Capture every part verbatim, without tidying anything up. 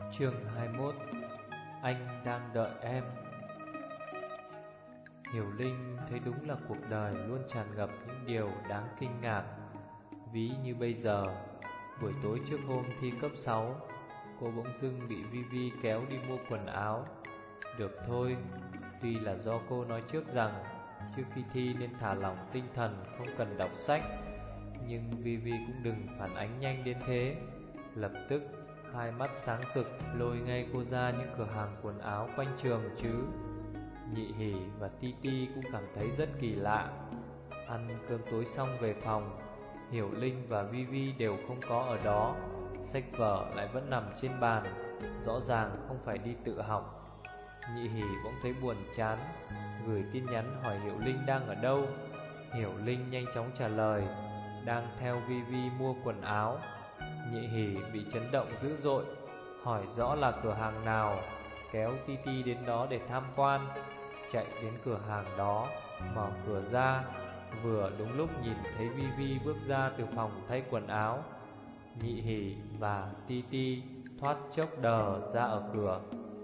Chương hai mươi mốt. Anh đang đợi em. Hiểu Linh thấy đúng là cuộc đời luôn tràn ngập những điều đáng kinh ngạc. Ví như bây giờ, buổi tối trước hôm thi cấp sáu, cô bỗng dưng bị Vi Vi kéo đi mua quần áo. Được thôi, tuy là do cô nói trước rằng trước khi thi nên thả lỏng tinh thần, không cần đọc sách, nhưng Vi Vi cũng đừng phản ánh nhanh đến thế. Lập tức hai mắt sáng rực lôi ngay cô ra những cửa hàng quần áo quanh trường chứ. Nhị Hỉ và Ti Ti cũng cảm thấy rất kỳ lạ. Ăn cơm tối xong về phòng, Hiểu Linh và Vi Vi đều không có ở đó. Sách vở lại vẫn nằm trên bàn, rõ ràng không phải đi tự học. Nhị Hỉ bỗng thấy buồn chán, gửi tin nhắn hỏi Hiểu Linh đang ở đâu. Hiểu Linh nhanh chóng trả lời đang theo Vi Vi mua quần áo. Nhị Hỉ bị chấn động dữ dội, hỏi rõ là cửa hàng nào, kéo Ti Ti đến đó để tham quan. Chạy đến cửa hàng đó, mở cửa ra, vừa đúng lúc nhìn thấy Vi Vi bước ra từ phòng thay quần áo. Nhị Hỉ và Ti Ti thoát chốc đờ ra ở cửa.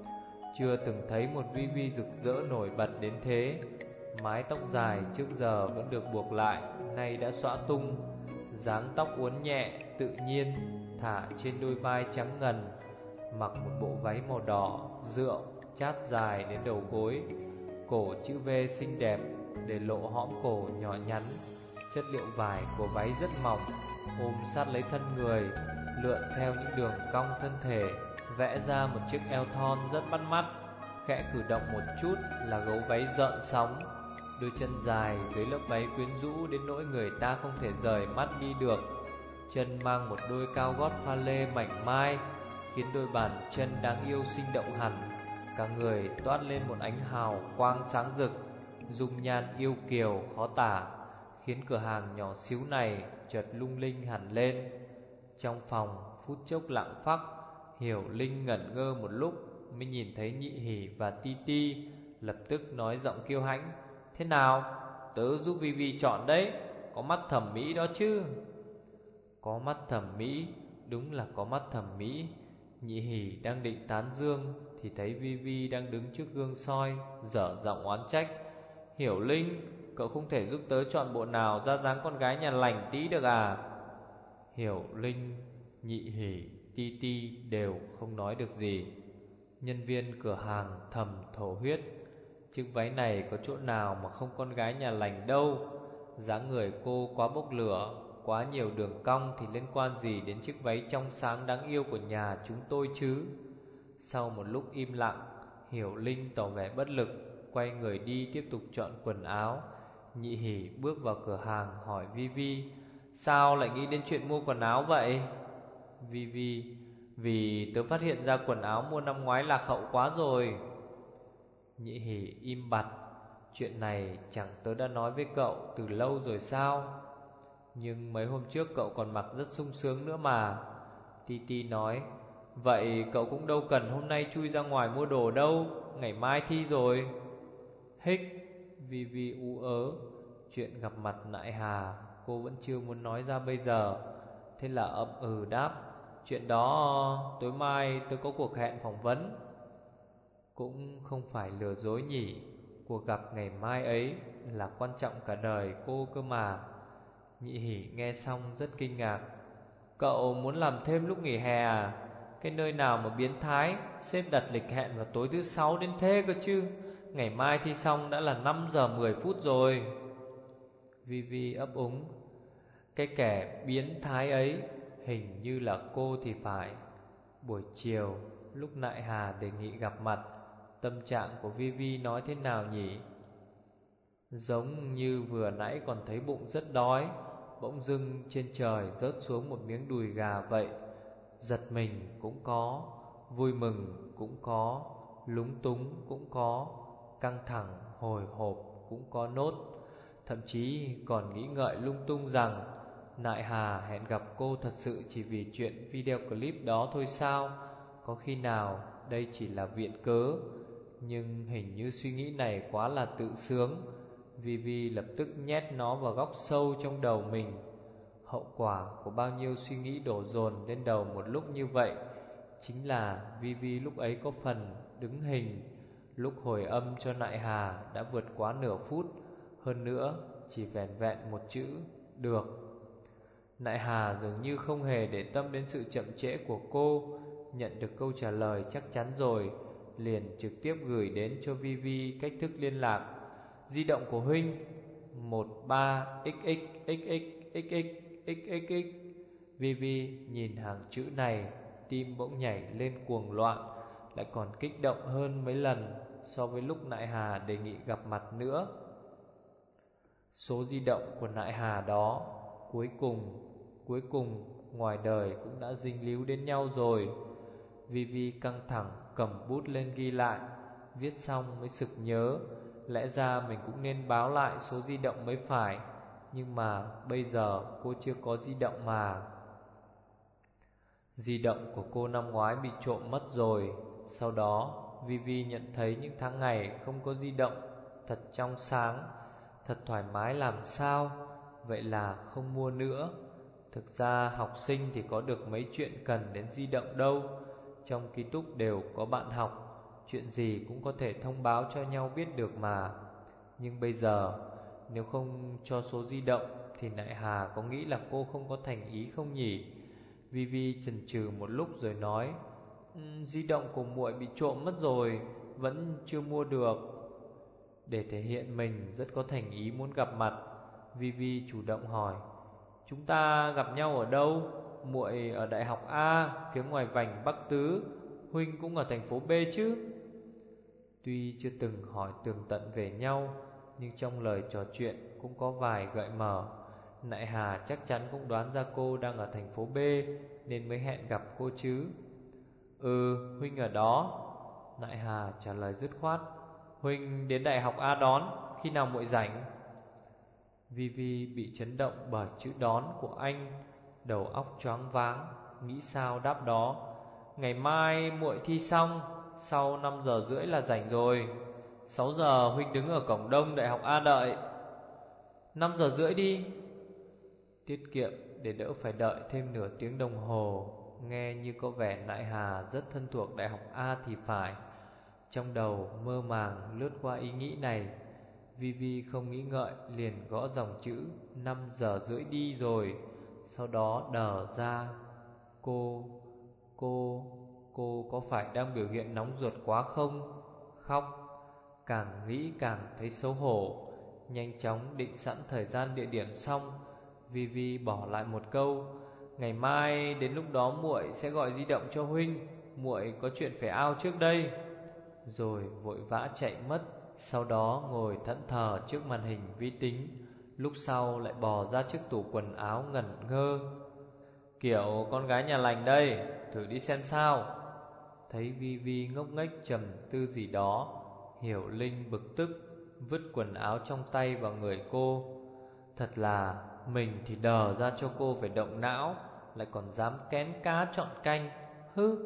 Chưa từng thấy một Vi Vi rực rỡ nổi bật đến thế. Mái tóc dài trước giờ vẫn được buộc lại, nay đã xõa tung. Dáng tóc uốn nhẹ, tự nhiên, thả trên đôi vai trắng ngần. Mặc một bộ váy màu đỏ, rượu, chát dài đến đầu gối. Cổ chữ V xinh đẹp, để lộ hõm cổ nhỏ nhắn. Chất liệu vải của váy rất mỏng, ôm sát lấy thân người, lượn theo những đường cong thân thể, vẽ ra một chiếc eo thon rất bắt mắt. Khẽ cử động một chút là gấu váy rợn sóng. Đôi chân dài dưới lớp váy quyến rũ đến nỗi người ta không thể rời mắt đi được. Chân mang một đôi cao gót pha lê mảnh mai, khiến đôi bàn chân đáng yêu sinh động hẳn. Cả người toát lên một ánh hào quang sáng rực, dung nhan yêu kiều khó tả, khiến cửa hàng nhỏ xíu này chợt lung linh hẳn lên. Trong phòng phút chốc lặng phắc, Hiểu Linh ngẩn ngơ một lúc mới nhìn thấy Nhị Hỉ và Ti Ti, lập tức nói giọng kiêu hãnh: "Thế nào, tớ giúp Vi Vi chọn đấy, có mắt thẩm mỹ đó chứ." Có mắt thẩm mỹ, đúng là có mắt thẩm mỹ. Nhị Hỉ đang định tán dương thì thấy Vi Vi đang đứng trước gương soi, dở giọng oán trách: "Hiểu Linh, cậu không thể giúp tớ chọn bộ nào ra dáng con gái nhà lành tí được à?" Hiểu Linh, Nhị Hỉ, Ti Ti đều không nói được gì. Nhân viên cửa hàng thầm thổ huyết: chiếc váy này có chỗ nào mà không con gái nhà lành đâu. Dáng người cô quá bốc lửa, quá nhiều đường cong thì liên quan gì đến chiếc váy trong sáng đáng yêu của nhà chúng tôi chứ. Sau một lúc im lặng, Hiểu Linh tỏ vẻ bất lực, quay người đi tiếp tục chọn quần áo. Nhị Hỉ bước vào cửa hàng hỏi Vi Vi: "Sao lại nghĩ đến chuyện mua quần áo vậy?" Vi Vi: "Vì tớ phát hiện ra quần áo mua năm ngoái lạc hậu quá rồi." Nhị Hỉ im bặt: "Chuyện này chẳng tớ đã nói với cậu từ lâu rồi sao? Nhưng mấy hôm trước cậu còn mặc rất sung sướng nữa mà." Ti Ti nói: "Vậy cậu cũng đâu cần hôm nay chui ra ngoài mua đồ đâu, ngày mai thi rồi." Hích. Vi Vi ú ớ. Chuyện gặp mặt Nại Hà cô vẫn chưa muốn nói ra bây giờ, thế là ậm ừ đáp: "Chuyện đó tối mai tôi có cuộc hẹn phỏng vấn." Cũng không phải lừa dối nhỉ, cuộc gặp ngày mai ấy là quan trọng cả đời cô cơ mà. Nhị Hỉ nghe xong rất kinh ngạc: "Cậu muốn làm thêm lúc nghỉ hè à? Cái nơi nào mà biến thái xếp đặt lịch hẹn vào tối thứ sáu đến thế cơ chứ? Ngày mai thi xong đã là năm giờ mười phút rồi." Vi Vi ấp úng: "Cái kẻ biến thái ấy hình như là cô thì phải." Buổi chiều lúc Nại Hà đề nghị gặp mặt, tâm trạng của Vi Vi nói thế nào nhỉ? Giống như vừa nãy còn thấy bụng rất đói, bỗng dưng trên trời rớt xuống một miếng đùi gà vậy. Giật mình cũng có, vui mừng cũng có, lúng túng cũng có, căng thẳng hồi hộp cũng có nốt. Thậm chí còn nghĩ ngợi lung tung rằng Nại Hà hẹn gặp cô thật sự chỉ vì chuyện video clip đó thôi sao? Có khi nào đây chỉ là viện cớ? Nhưng hình như suy nghĩ này quá là tự sướng. Vi Vi lập tức nhét nó vào góc sâu trong đầu mình. Hậu quả của bao nhiêu suy nghĩ đổ dồn lên đầu một lúc như vậy chính là Vivi lúc ấy có phần đứng hình. Lúc hồi âm cho Nại Hà đã vượt quá nửa phút, hơn nữa chỉ vẻn vẹn một chữ được. Nại Hà dường như không hề để tâm đến sự chậm trễ của cô. Nhận được câu trả lời chắc chắn rồi, liền trực tiếp gửi đến cho Vivi cách thức liên lạc. Di động của huynh một ba x x x x x x x x. Vivi nhìn hàng chữ này, tim bỗng nhảy lên cuồng loạn, lại còn kích động hơn mấy lần so với lúc Nại Hà đề nghị gặp mặt nữa. Số di động của Nại Hà đó Cuối cùng Cuối cùng ngoài đời cũng đã dính líu đến nhau rồi. Vivi căng thẳng cầm bút lên ghi lại. Viết xong mới sực nhớ, lẽ ra mình cũng nên báo lại số di động mới phải. Nhưng mà bây giờ cô chưa có di động mà. Di động của cô năm ngoái bị trộm mất rồi. Sau đó Vivi nhận thấy những tháng ngày không có di động thật trong sáng, thật thoải mái làm sao. Vậy là không mua nữa. Thực ra học sinh thì có được mấy chuyện cần đến di động đâu. Trong ký túc đều có bạn học, chuyện gì cũng có thể thông báo cho nhau biết được mà. Nhưng bây giờ nếu không cho số di động thì Nại Hà có nghĩ là cô không có thành ý không nhỉ? Vivi chần chừ một lúc rồi nói, um, di động của muội bị trộm mất rồi, vẫn chưa mua được. Để thể hiện mình rất có thành ý muốn gặp mặt, Vivi chủ động hỏi, chúng ta gặp nhau ở đâu? Muội ở Đại học A, phía ngoài vành Bắc Tứ. Huynh cũng ở thành phố B chứ? Tuy chưa từng hỏi tường tận về nhau, nhưng trong lời trò chuyện cũng có vài gợi mở. Nại Hà chắc chắn cũng đoán ra cô đang ở thành phố B, nên mới hẹn gặp cô chứ. Ừ, huynh ở đó. Nại Hà trả lời dứt khoát. Huynh đến Đại học A đón, khi nào muội rảnh? Vivi bị chấn động bởi chữ đón của anh, đầu óc choáng váng, nghĩ sao đáp đó. Ngày mai muội thi xong, sau năm giờ rưỡi là rảnh rồi. Sáu giờ huynh đứng ở cổng đông Đại học A đợi. Năm giờ rưỡi đi. Tiết kiệm để đỡ phải đợi thêm nửa tiếng đồng hồ. Nghe như có vẻ Nại Hà rất thân thuộc Đại học A thì phải. Trong đầu mơ màng lướt qua ý nghĩ này. Vivi không nghĩ ngợi liền gõ dòng chữ năm giờ rưỡi đi rồi. Sau đó đờ ra. Cô, cô, cô có phải đang biểu hiện nóng ruột quá không? Khóc. Càng nghĩ càng thấy xấu hổ. Nhanh chóng định sẵn thời gian địa điểm xong, Vivi bỏ lại một câu, ngày mai đến lúc đó muội sẽ gọi di động cho huynh, muội có chuyện phải out trước đây. Rồi vội vã chạy mất. Sau đó ngồi thẫn thờ trước màn hình vi tính. Lúc sau lại bò ra trước tủ quần áo ngẩn ngơ. Kiểu con gái nhà lành đây, thử đi xem sao. Thấy Vivi ngốc nghếch trầm tư gì đó, Hiểu Linh bực tức vứt quần áo trong tay vào người cô. Thật là mình thì đờ ra cho cô phải động não, lại còn dám kén cá chọn canh. Hứ.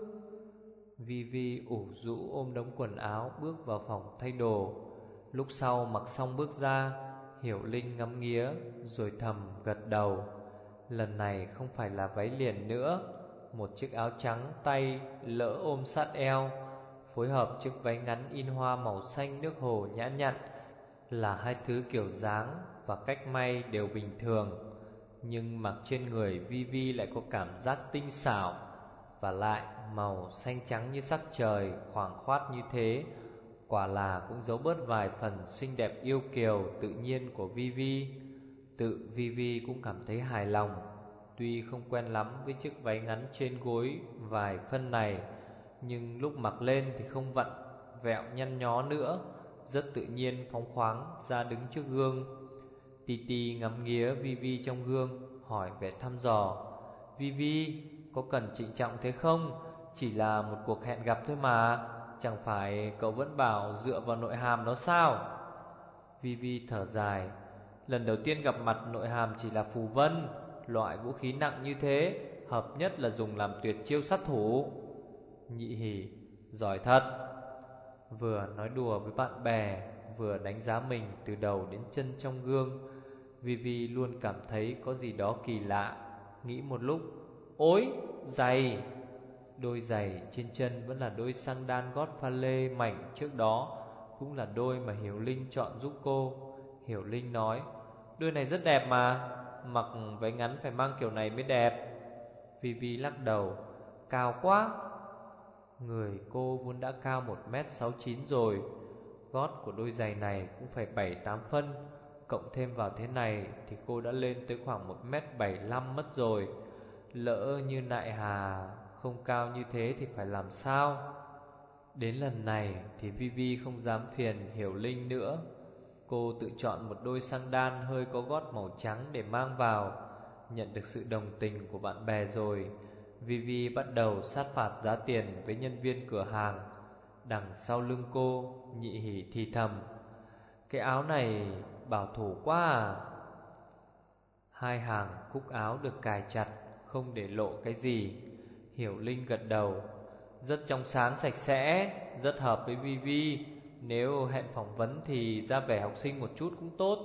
Vivi ủ rũ ôm đống quần áo bước vào phòng thay đồ. Lúc sau mặc xong bước ra, Hiểu Linh ngắm nghía rồi thầm gật đầu. Lần này không phải là váy liền nữa, một chiếc áo trắng tay lỡ ôm sát eo, phối hợp chiếc váy ngắn in hoa màu xanh nước hồ nhã nhặn, là hai thứ kiểu dáng và cách may đều bình thường, nhưng mặc trên người Vivi lại có cảm giác tinh xảo. Và lại màu xanh trắng như sắc trời khoảng khoát như thế, quả là cũng giấu bớt vài phần xinh đẹp yêu kiều tự nhiên của Vivi. Tự Vivi cũng cảm thấy hài lòng. Tuy không quen lắm với chiếc váy ngắn trên gối vài phân này, nhưng lúc mặc lên thì không vặn vẹo nhăn nhó nữa, rất tự nhiên phóng khoáng ra đứng trước gương. Titi ngắm nghía Vivi trong gương, hỏi vẻ thăm dò, Vivi, có cần trịnh trọng thế không? Chỉ là một cuộc hẹn gặp thôi mà. Chẳng phải cậu vẫn bảo dựa vào nội hàm đó sao? Vivi thở dài. Lần đầu tiên gặp mặt nội hàm chỉ là phù vân. Loại vũ khí nặng như thế hợp nhất là dùng làm tuyệt chiêu sát thủ. Nhị Hỉ, giỏi thật. Vừa nói đùa với bạn bè, vừa đánh giá mình từ đầu đến chân trong gương. Vivi luôn cảm thấy có gì đó kỳ lạ. Nghĩ một lúc, ối, giày. Đôi giày trên chân vẫn là đôi xăng đan gót pha lê mảnh trước đó, cũng là đôi mà Hiểu Linh chọn giúp cô. Hiểu Linh nói: "Đôi này rất đẹp mà, mặc váy ngắn phải mang kiểu này mới đẹp." Vivi lắc đầu: "Cao quá." Người cô vốn đã cao một mét sáu chín rồi, gót của đôi giày này cũng phải bảy tám phân, cộng thêm vào thế này thì cô đã lên tới khoảng một mét bảy lăm mất rồi. Lỡ như Nại Hà không cao như thế thì phải làm sao? Đến lần này thì Vivi không dám phiền Hiểu Linh nữa. Cô tự chọn một đôi sandal hơi có gót màu trắng để mang vào. Nhận được sự đồng tình của bạn bè rồi, Vivi bắt đầu sát phạt giá tiền với nhân viên cửa hàng. Đằng sau lưng cô, Nhị Hỉ thì thầm: "Cái áo này bảo thủ quá à." Hai hàng cúc áo được cài chặt, không để lộ cái gì. Hiểu Linh gật đầu: "Rất trong sáng sạch sẽ, rất hợp với Vivi. Nếu hẹn phỏng vấn thì ra vẻ học sinh một chút cũng tốt."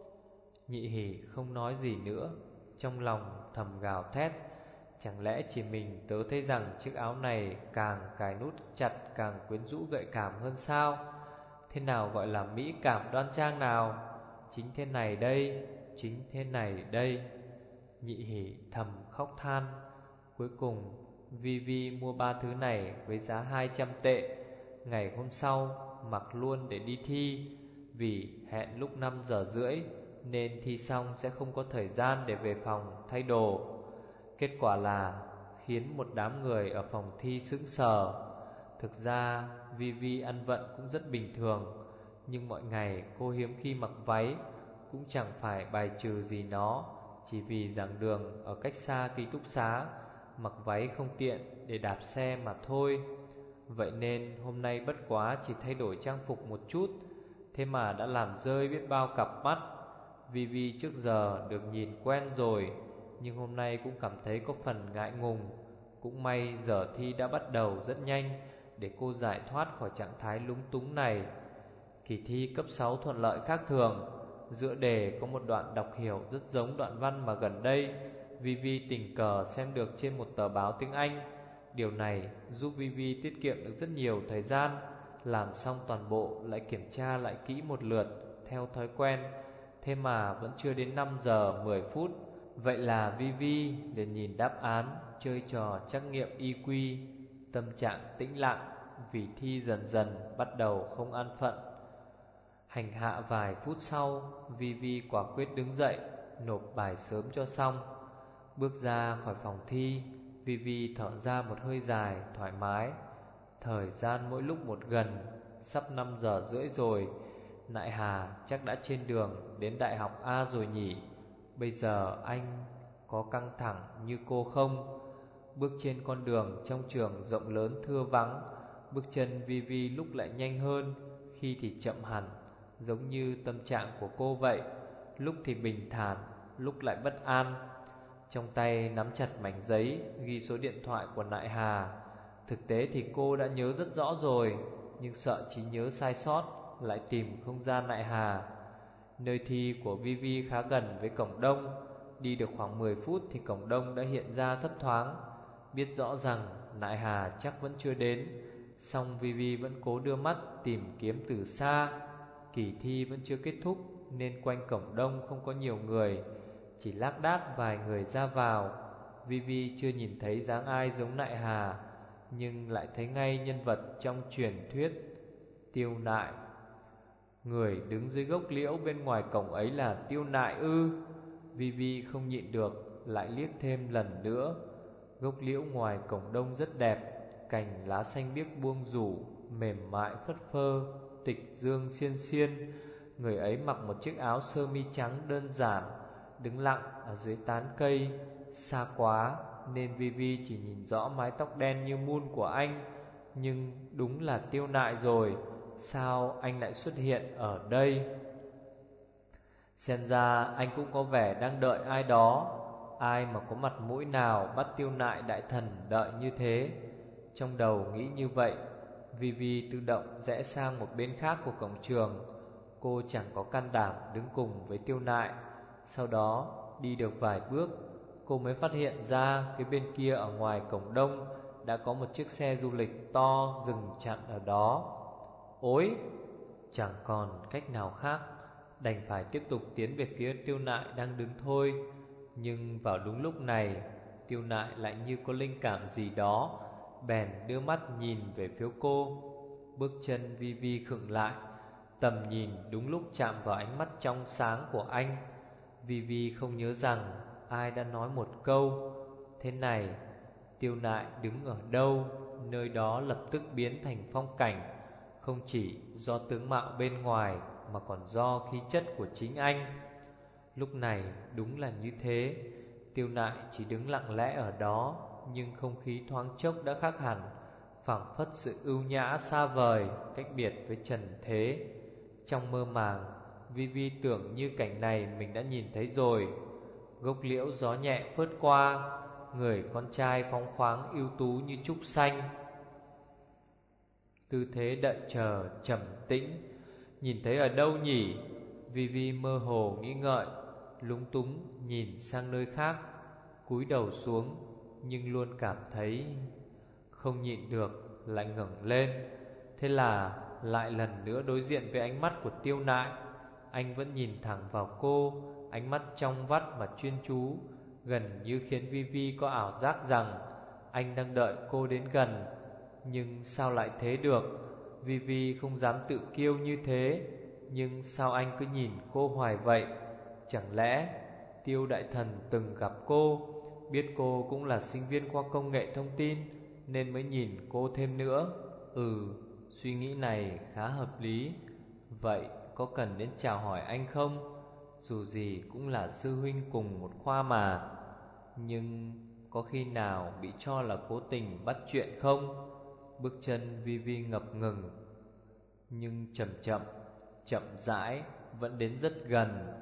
Nhị Hỉ không nói gì nữa, trong lòng thầm gào thét: chẳng lẽ chỉ mình tớ thấy rằng chiếc áo này càng cài nút chặt càng quyến rũ gợi cảm hơn sao? Thế nào gọi là mỹ cảm đoan trang nào? Chính thế này đây, chính thế này đây. Nhị Hỉ thầm khóc than. Cuối cùng Vivi mua ba thứ này với giá hai trăm tệ. Ngày hôm sau mặc luôn để đi thi. Vì hẹn lúc năm giờ rưỡi nên thi xong sẽ không có thời gian để về phòng thay đồ. Kết quả là khiến một đám người ở phòng thi sững sờ. Thực ra Vivi ăn vận cũng rất bình thường, nhưng mọi ngày cô hiếm khi mặc váy, cũng chẳng phải bài trừ gì nó, chỉ vì giảng đường ở cách xa ký túc xá, mặc váy không tiện để đạp xe mà thôi. Vậy nên hôm nay bất quá chỉ thay đổi trang phục một chút, thế mà đã làm rơi biết bao cặp mắt. Vivi trước giờ được nhìn quen rồi, nhưng hôm nay cũng cảm thấy có phần ngại ngùng. Cũng may giờ thi đã bắt đầu rất nhanh, để cô giải thoát khỏi trạng thái lúng túng này. Kỳ thi cấp sáu thuận lợi khác thường. Giữa đề có một đoạn đọc hiểu rất giống đoạn văn mà gần đây Vivi tình cờ xem được trên một tờ báo tiếng Anh. Điều này giúp Vivi tiết kiệm được rất nhiều thời gian. Làm xong toàn bộ lại kiểm tra lại kỹ một lượt theo thói quen. Thế mà vẫn chưa đến năm giờ mười phút. Vậy là Vivi liền nhìn đáp án, chơi trò trắc nghiệm i kiu. Tâm trạng tĩnh lặng, vì thi dần dần bắt đầu không an phận. Hành hạ vài phút sau, Vivi quả quyết đứng dậy, nộp bài sớm cho xong. Bước ra khỏi phòng thi, Vivi thở ra một hơi dài, thoải mái. Thời gian mỗi lúc một gần, sắp năm giờ rưỡi rồi. Nại Hà chắc đã trên đường đến Đại học A rồi nhỉ? Bây giờ anh có căng thẳng như cô không? Bước trên con đường trong trường rộng lớn thưa vắng, bước chân Vivi lúc lại nhanh hơn, khi thì chậm hẳn, giống như tâm trạng của cô vậy. Lúc thì bình thản, lúc lại bất an. Trong tay nắm chặt mảnh giấy ghi số điện thoại của Nại Hà. Thực tế thì cô đã nhớ rất rõ rồi, nhưng sợ trí nhớ sai sót, lại tìm không ra Nại Hà. Nơi thi của Vivi khá gần với cổng đông. Đi được khoảng mười phút thì cổng đông đã hiện ra thấp thoáng. Biết rõ rằng Nại Hà chắc vẫn chưa đến, song Vivi vẫn cố đưa mắt tìm kiếm từ xa. Kỳ thi vẫn chưa kết thúc nên quanh cổng đông không có nhiều người, chỉ lác đác vài người ra vào. Vivi chưa nhìn thấy dáng ai giống Nại Hà, nhưng lại thấy ngay nhân vật trong truyền thuyết Tiêu Nại. Người đứng dưới gốc liễu bên ngoài cổng ấy là Tiêu Nại ư? Vivi không nhịn được, lại liếc thêm lần nữa. Gốc liễu ngoài cổng đông rất đẹp, cành lá xanh biếc buông rủ, mềm mại phất phơ, tịch dương xiên xiên. Người ấy mặc một chiếc áo sơ mi trắng đơn giản, đứng lặng ở dưới tán cây. Xa quá nên Vivi chỉ nhìn rõ mái tóc đen như mun của anh. Nhưng đúng là Tiêu Nại rồi. Sao anh lại xuất hiện ở đây? Xem ra anh cũng có vẻ đang đợi ai đó. Ai mà có mặt mũi nào bắt Tiêu Nại đại thần đợi như thế? Trong đầu nghĩ như vậy, Vivi tự động rẽ sang một bên khác của cổng trường. Cô chẳng có can đảm đứng cùng với Tiêu Nại. Sau đó đi được vài bước, cô mới phát hiện ra phía bên kia ở ngoài cổng đông đã có một chiếc xe du lịch to dừng chặn ở đó. Ối, chẳng còn cách nào khác, đành phải tiếp tục tiến về phía Tiêu Nại đang đứng thôi. Nhưng vào đúng lúc này, Tiêu Nại lại như có linh cảm gì đó, bèn đưa mắt nhìn về phía cô. Bước chân Vi Vi khựng lại, tầm nhìn đúng lúc chạm vào ánh mắt trong sáng của anh. Vi Vi không nhớ rằng ai đã nói một câu thế này: Tiêu Nại đứng ở đâu, nơi đó lập tức biến thành phong cảnh, không chỉ do tướng mạo bên ngoài mà còn do khí chất của chính anh. Lúc này đúng là như thế, Tiêu Nại chỉ đứng lặng lẽ ở đó, nhưng không khí thoáng chốc đã khác hẳn, phảng phất sự ưu nhã xa vời, cách biệt với trần thế. Trong mơ màng, Vi Vi tưởng như cảnh này mình đã nhìn thấy rồi. Gốc liễu gió nhẹ phớt qua, người con trai phóng khoáng ưu tú như trúc xanh, tư thế đợi chờ trầm tĩnh. Nhìn thấy ở đâu nhỉ? Vi Vi mơ hồ nghĩ ngợi, lúng túng nhìn sang nơi khác, cúi đầu xuống, nhưng luôn cảm thấy không nhịn được, lại ngẩng lên. Thế là lại lần nữa đối diện với ánh mắt của Tiêu Nại. Anh vẫn nhìn thẳng vào cô, ánh mắt trong vắt mà chuyên chú, gần như khiến Vi Vi có ảo giác rằng anh đang đợi cô đến gần. Nhưng sao lại thế được? Vi Vi không dám tự kiêu như thế, nhưng sao anh cứ nhìn cô hoài vậy? Chẳng lẽ Tiêu đại thần từng gặp cô, biết cô cũng là sinh viên khoa công nghệ thông tin, nên mới nhìn cô thêm nữa? Ừ, suy nghĩ này khá hợp lý. Vậy có cần đến chào hỏi anh không? Dù gì cũng là sư huynh cùng một khoa mà. Nhưng có khi nào bị cho là cố tình bắt chuyện không? Bước chân Vi Vi ngập ngừng, nhưng chậm chậm, chậm rãi, vẫn đến rất gần.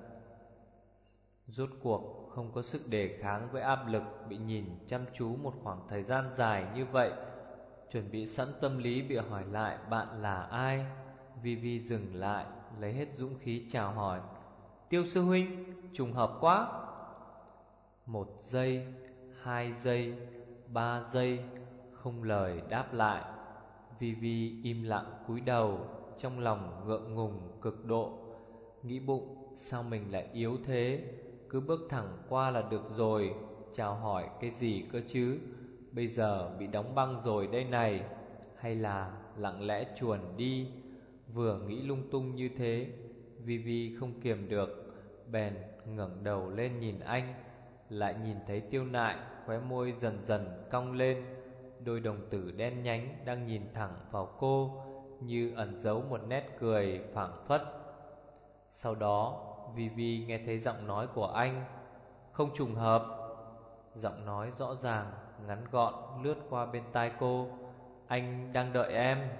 Rốt cuộc không có sức đề kháng với áp lực bị nhìn chăm chú một khoảng thời gian dài như vậy. Chuẩn bị sẵn tâm lý bị hỏi lại bạn là ai, Vi Vi dừng lại, lấy hết dũng khí chào hỏi: Tiêu sư huynh, trùng hợp quá. Một giây, hai giây, ba giây, không lời đáp lại. Vi Vi im lặng cúi đầu, trong lòng ngượng ngùng cực độ, nghĩ bụng sao mình lại yếu thế, cứ bước thẳng qua là được rồi, chào hỏi cái gì cơ chứ. Bây giờ bị đóng băng rồi đây này, hay là lặng lẽ chuồn đi. Vừa nghĩ lung tung như thế, Vi Vi không kiềm được, bèn ngẩng đầu lên nhìn anh. Lại nhìn thấy Tiêu Nại khóe môi dần dần cong lên, đôi đồng tử đen nhánh đang nhìn thẳng vào cô, như ẩn giấu một nét cười phảng phất. Sau đó Vi Vi nghe thấy giọng nói của anh. Không trùng hợp. Giọng nói rõ ràng, ngắn gọn lướt qua bên tai cô: Anh đang đợi em.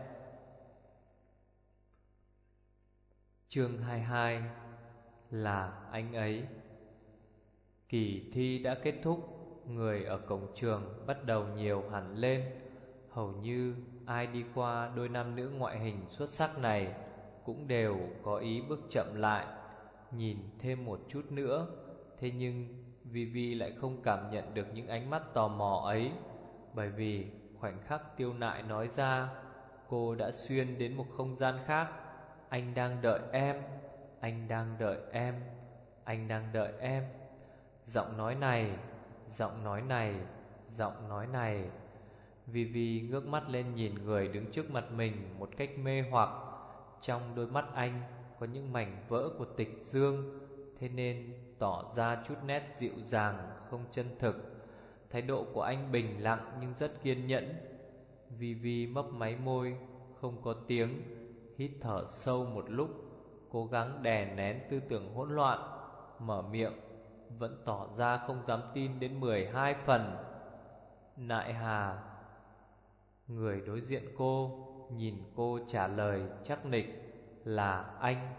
Chương hai mươi hai. Là anh ấy. Kỳ thi đã kết thúc, người ở cổng trường bắt đầu nhiều hẳn lên. Hầu như ai đi qua đôi nam nữ ngoại hình xuất sắc này cũng đều có ý bước chậm lại, nhìn thêm một chút nữa. Thế nhưng Vi Vi lại không cảm nhận được những ánh mắt tò mò ấy, bởi vì khoảnh khắc Tiêu Nại nói ra, cô đã xuyên đến một không gian khác. Anh đang đợi em, anh đang đợi em, anh đang đợi em. Giọng nói này, giọng nói này, giọng nói này. Vi Vi ngước mắt lên nhìn người đứng trước mặt mình một cách mê hoặc. Trong đôi mắt anh có những mảnh vỡ của tịch dương, thế nên tỏ ra chút nét dịu dàng không chân thực. Thái độ của anh bình lặng nhưng rất kiên nhẫn. Vi Vi mấp máy môi, không có tiếng, hít thở sâu một lúc, cố gắng đè nén tư tưởng hỗn loạn, mở miệng vẫn tỏ ra không dám tin đến mười hai phần. Nại Hà. Người đối diện cô nhìn cô trả lời chắc nịch: Là anh.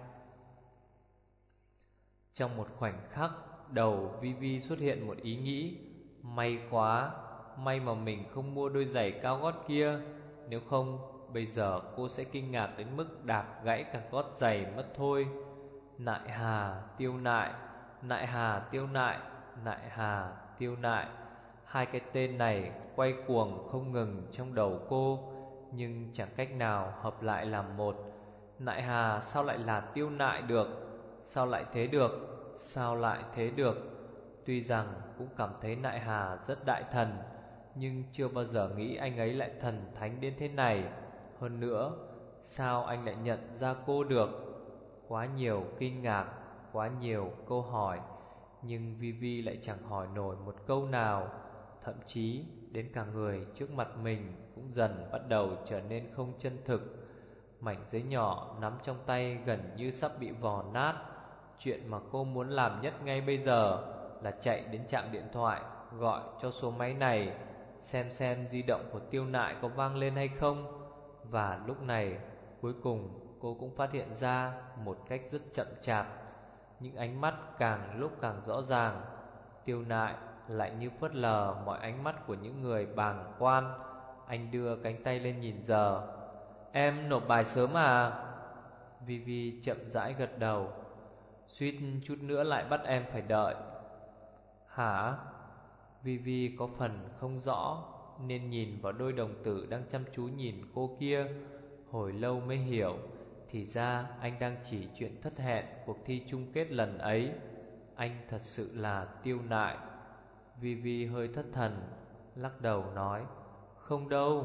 Trong một khoảnh khắc, đầu Vi Vi xuất hiện một ý nghĩ: may quá, may mà mình không mua đôi giày cao gót kia, nếu không bây giờ cô sẽ kinh ngạc đến mức đạp gãy cả gót giày mất thôi. Nại Hà, Tiêu Nại, Nại Hà, Tiêu Nại, Nại Hà, Tiêu Nại. Hai cái tên này quay cuồng không ngừng trong đầu cô, nhưng chẳng cách nào hợp lại làm một. Nại Hà sao lại là Tiêu Nại được? Sao lại thế được? Sao lại thế được? Tuy rằng cũng cảm thấy Nại Hà rất đại thần, nhưng chưa bao giờ nghĩ anh ấy lại thần thánh đến thế này. Hơn nữa, sao anh lại nhận ra cô được? Quá nhiều kinh ngạc, quá nhiều câu hỏi, nhưng Vivi lại chẳng hỏi nổi một câu nào. Thậm chí đến cả người trước mặt mình cũng dần bắt đầu trở nên không chân thực. Mảnh giấy nhỏ nắm trong tay gần như sắp bị vò nát. Chuyện mà cô muốn làm nhất ngay bây giờ là chạy đến trạm điện thoại, gọi cho số máy này, xem xem di động của Tiêu Nại có vang lên hay không. Và lúc này, cuối cùng cô cũng phát hiện ra một cách rất chậm chạp, những ánh mắt càng lúc càng rõ ràng. Tiêu Nại lại như phớt lờ mọi ánh mắt của những người bàng quan. Anh đưa cánh tay lên nhìn giờ. Em nộp bài sớm à? Vivi chậm rãi gật đầu. Suýt chút nữa lại bắt em phải đợi. Hả? Vivi có phần không rõ, nên nhìn vào đôi đồng tử đang chăm chú nhìn cô kia. Hồi lâu mới hiểu, thì ra anh đang chỉ chuyện thất hẹn cuộc thi chung kết lần ấy. Anh thật sự là Tiêu Nại. Vivi hơi thất thần, lắc đầu nói, không đâu.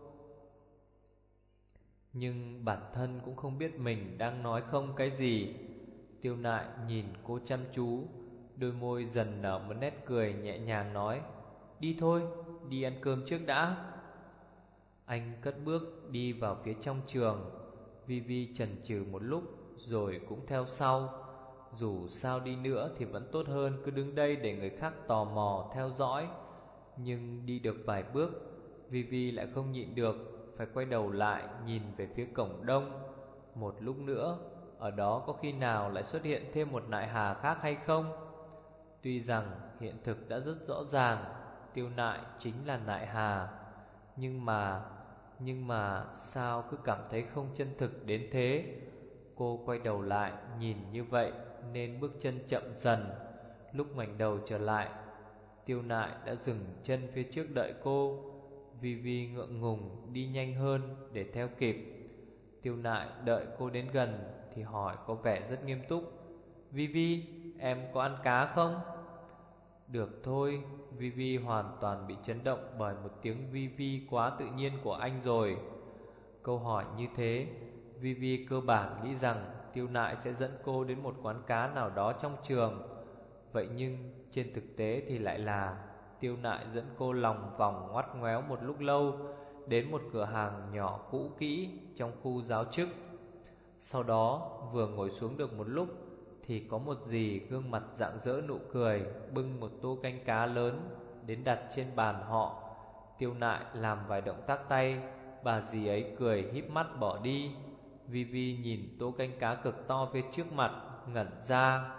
Nhưng bản thân cũng không biết mình đang nói không cái gì. Tiêu Nại nhìn cô chăm chú, đôi môi dần nở một nét cười nhẹ nhàng nói, đi thôi, đi ăn cơm trước đã. Anh cất bước đi vào phía trong trường. Vivi chần chừ một lúc rồi cũng theo sau. Dù sao đi nữa thì vẫn tốt hơn cứ đứng đây để người khác tò mò theo dõi. Nhưng đi được vài bước, Vivi lại không nhịn được, phải quay đầu lại nhìn về phía cổng đông. Một lúc nữa, ở đó có khi nào lại xuất hiện thêm một Nại Hà khác hay không? Tuy rằng hiện thực đã rất rõ ràng, Tiêu Nại chính là Nại Hà, Nhưng mà, nhưng mà sao cứ cảm thấy không chân thực đến thế? Cô quay đầu lại nhìn như vậy nên bước chân chậm dần. Lúc ngoảnh đầu trở lại, Tiêu Nại đã dừng chân phía trước đợi cô. Vivi ngượng ngùng đi nhanh hơn để theo kịp. Tiêu Nại đợi cô đến gần thì hỏi có vẻ rất nghiêm túc, Vivi, em có ăn cá không? Được thôi. Vivi hoàn toàn bị chấn động bởi một tiếng Vivi quá tự nhiên của anh rồi. Câu hỏi như thế, Vivi cơ bản nghĩ rằng Tiêu Nại sẽ dẫn cô đến một quán cá nào đó trong trường. Vậy nhưng trên thực tế thì lại là Tiêu Nại dẫn cô lòng vòng ngoắt ngoéo một lúc lâu đến một cửa hàng nhỏ cũ kỹ trong khu giáo chức. Sau đó vừa ngồi xuống được một lúc thì có một dì gương mặt rạng rỡ nụ cười bưng một tô canh cá lớn đến đặt trên bàn họ. Tiêu Nại làm vài động tác tay, bà dì ấy cười híp mắt bỏ đi. Vivi nhìn tô canh cá cực to phía trước mặt, ngẩn ra.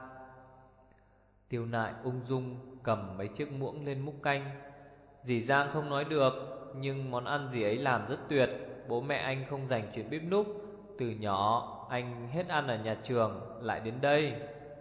Tiêu Nại ung dung cầm mấy chiếc muỗng lên múc canh. Dì Giang không nói được, nhưng món ăn dì ấy làm rất tuyệt. Bố mẹ anh không dành chuyện bếp núc. Từ nhỏ anh hết ăn ở nhà trường lại đến đây.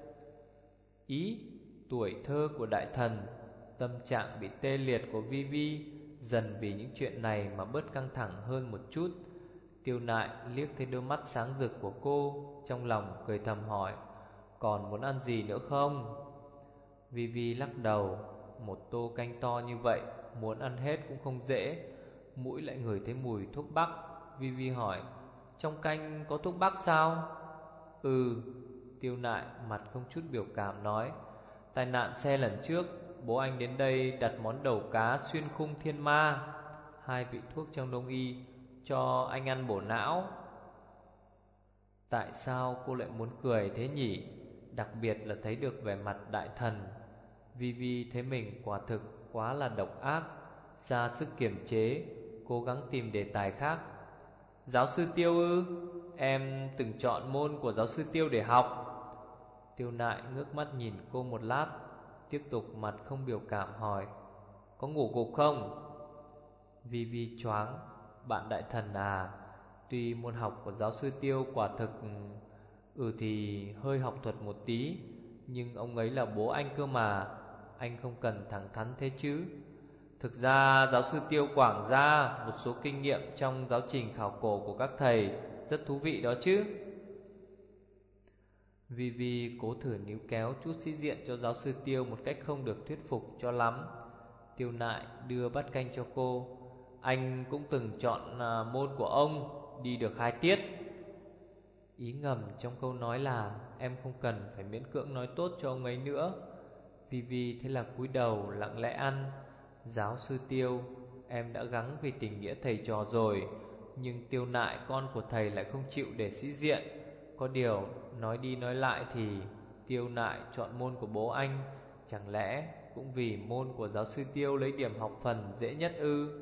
Ý, tuổi thơ của đại thần. Tâm trạng bị tê liệt của Vivi dần vì những chuyện này mà bớt căng thẳng hơn một chút. Tiêu Nại liếc thấy đôi mắt sáng rực của cô, trong lòng cười thầm hỏi, còn muốn ăn gì nữa không? Vivi lắc đầu. Một tô canh to như vậy, muốn ăn hết cũng không dễ. Mũi lại ngửi thấy mùi thuốc bắc. Vivi hỏi, trong canh có thuốc bắc sao? Ừ. Tiêu Nại mặt không chút biểu cảm nói, tai nạn xe lần trước, bố anh đến đây đặt món đầu cá xuyên khung thiên ma. Hai vị thuốc trong đông y, cho anh ăn bổ não. Tại sao cô lại muốn cười thế nhỉ? Đặc biệt là thấy được vẻ mặt đại thần. Vivi thấy mình quả thực quá là độc ác, ra sức kiềm chế, cố gắng tìm đề tài khác. Giáo sư Tiêu ư? Em từng chọn môn của giáo sư Tiêu để học. Tiêu Nại ngước mắt nhìn cô một lát, tiếp tục mặt không biểu cảm hỏi, có ngủ gục không? Vivi choáng. Bạn đại thần à, tuy môn học của giáo sư Tiêu quả thực Ừ thì hơi học thuật một tí, nhưng ông ấy là bố anh cơ mà. Anh không cần thẳng thắn thế chứ. Thực ra giáo sư Tiêu quảng ra một số kinh nghiệm trong giáo trình khảo cổ của các thầy, rất thú vị đó chứ. Vi Vi cố thử níu kéo chút sĩ diện cho giáo sư Tiêu một cách không được thuyết phục cho lắm. Tiêu Nại đưa bát canh cho cô. Anh cũng từng chọn à, môn của ông, đi được hai tiết. Ý ngầm trong câu nói là em không cần phải miễn cưỡng nói tốt cho ông ấy nữa. Vi Vi thế là cúi đầu lặng lẽ ăn. Giáo sư Tiêu, em đã gắng vì tình nghĩa thầy trò rồi, nhưng Tiêu Nại con của thầy lại không chịu để sĩ diện. Có điều nói đi nói lại thì Tiêu Nại chọn môn của bố anh, chẳng lẽ cũng vì môn của giáo sư Tiêu lấy điểm học phần dễ nhất ư?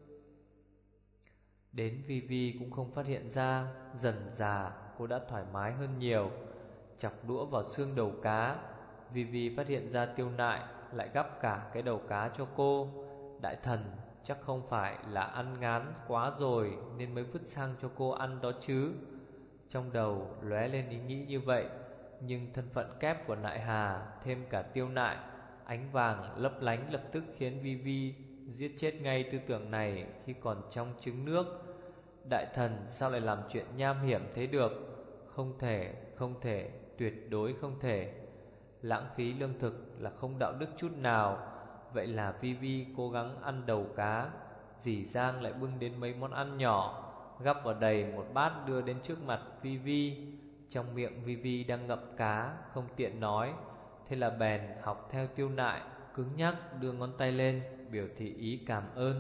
Đến Vi Vi cũng không phát hiện ra, dần dà cô đã thoải mái hơn nhiều. Chọc đũa vào xương đầu cá, Vi Vi phát hiện ra Tiêu Nại lại gắp cả cái đầu cá cho cô. Đại thần chắc không phải là ăn ngán quá rồi nên mới vứt sang cho cô ăn đó chứ. Trong đầu lóe lên ý nghĩ như vậy, nhưng thân phận kép của Nại Hà thêm cả Tiêu Nại ánh vàng lấp lánh lập tức khiến Vi Vi giết chết ngay tư tưởng này khi còn trong trứng nước. Đại thần sao lại làm chuyện nham hiểm thế được? Không thể, không thể, tuyệt đối không thể. Lãng phí lương thực là không đạo đức chút nào. Vậy là Vi Vi cố gắng ăn đầu cá. Dì Giang lại bưng đến mấy món ăn nhỏ, gắp vào đầy một bát đưa đến trước mặt Vi Vi. Trong miệng Vi Vi đang ngậm cá, không tiện nói, thế là bèn học theo Tiêu Nại, cứng nhắc đưa ngón tay lên biểu thị ý cảm ơn.